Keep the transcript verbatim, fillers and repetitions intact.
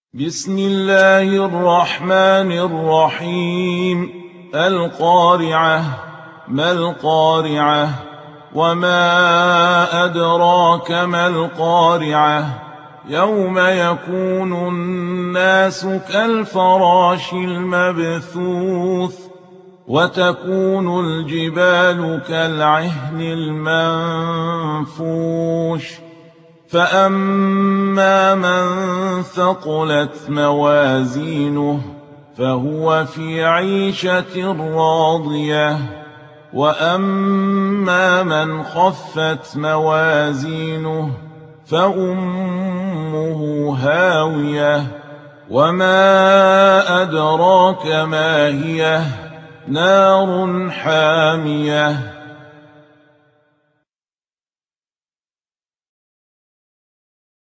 بسم الله الرحمن الرحيم القارعة ما القارعة وما أدراك ما القارعة يوم يكون الناس كالفراش المبثوث وتكون الجبال كالعهن المنفوش فأما من ثقلت موازينه فهو في عيشة راضية وأما من خفت موازينه فأمه هاوية وما أدراك ما هي نار حامية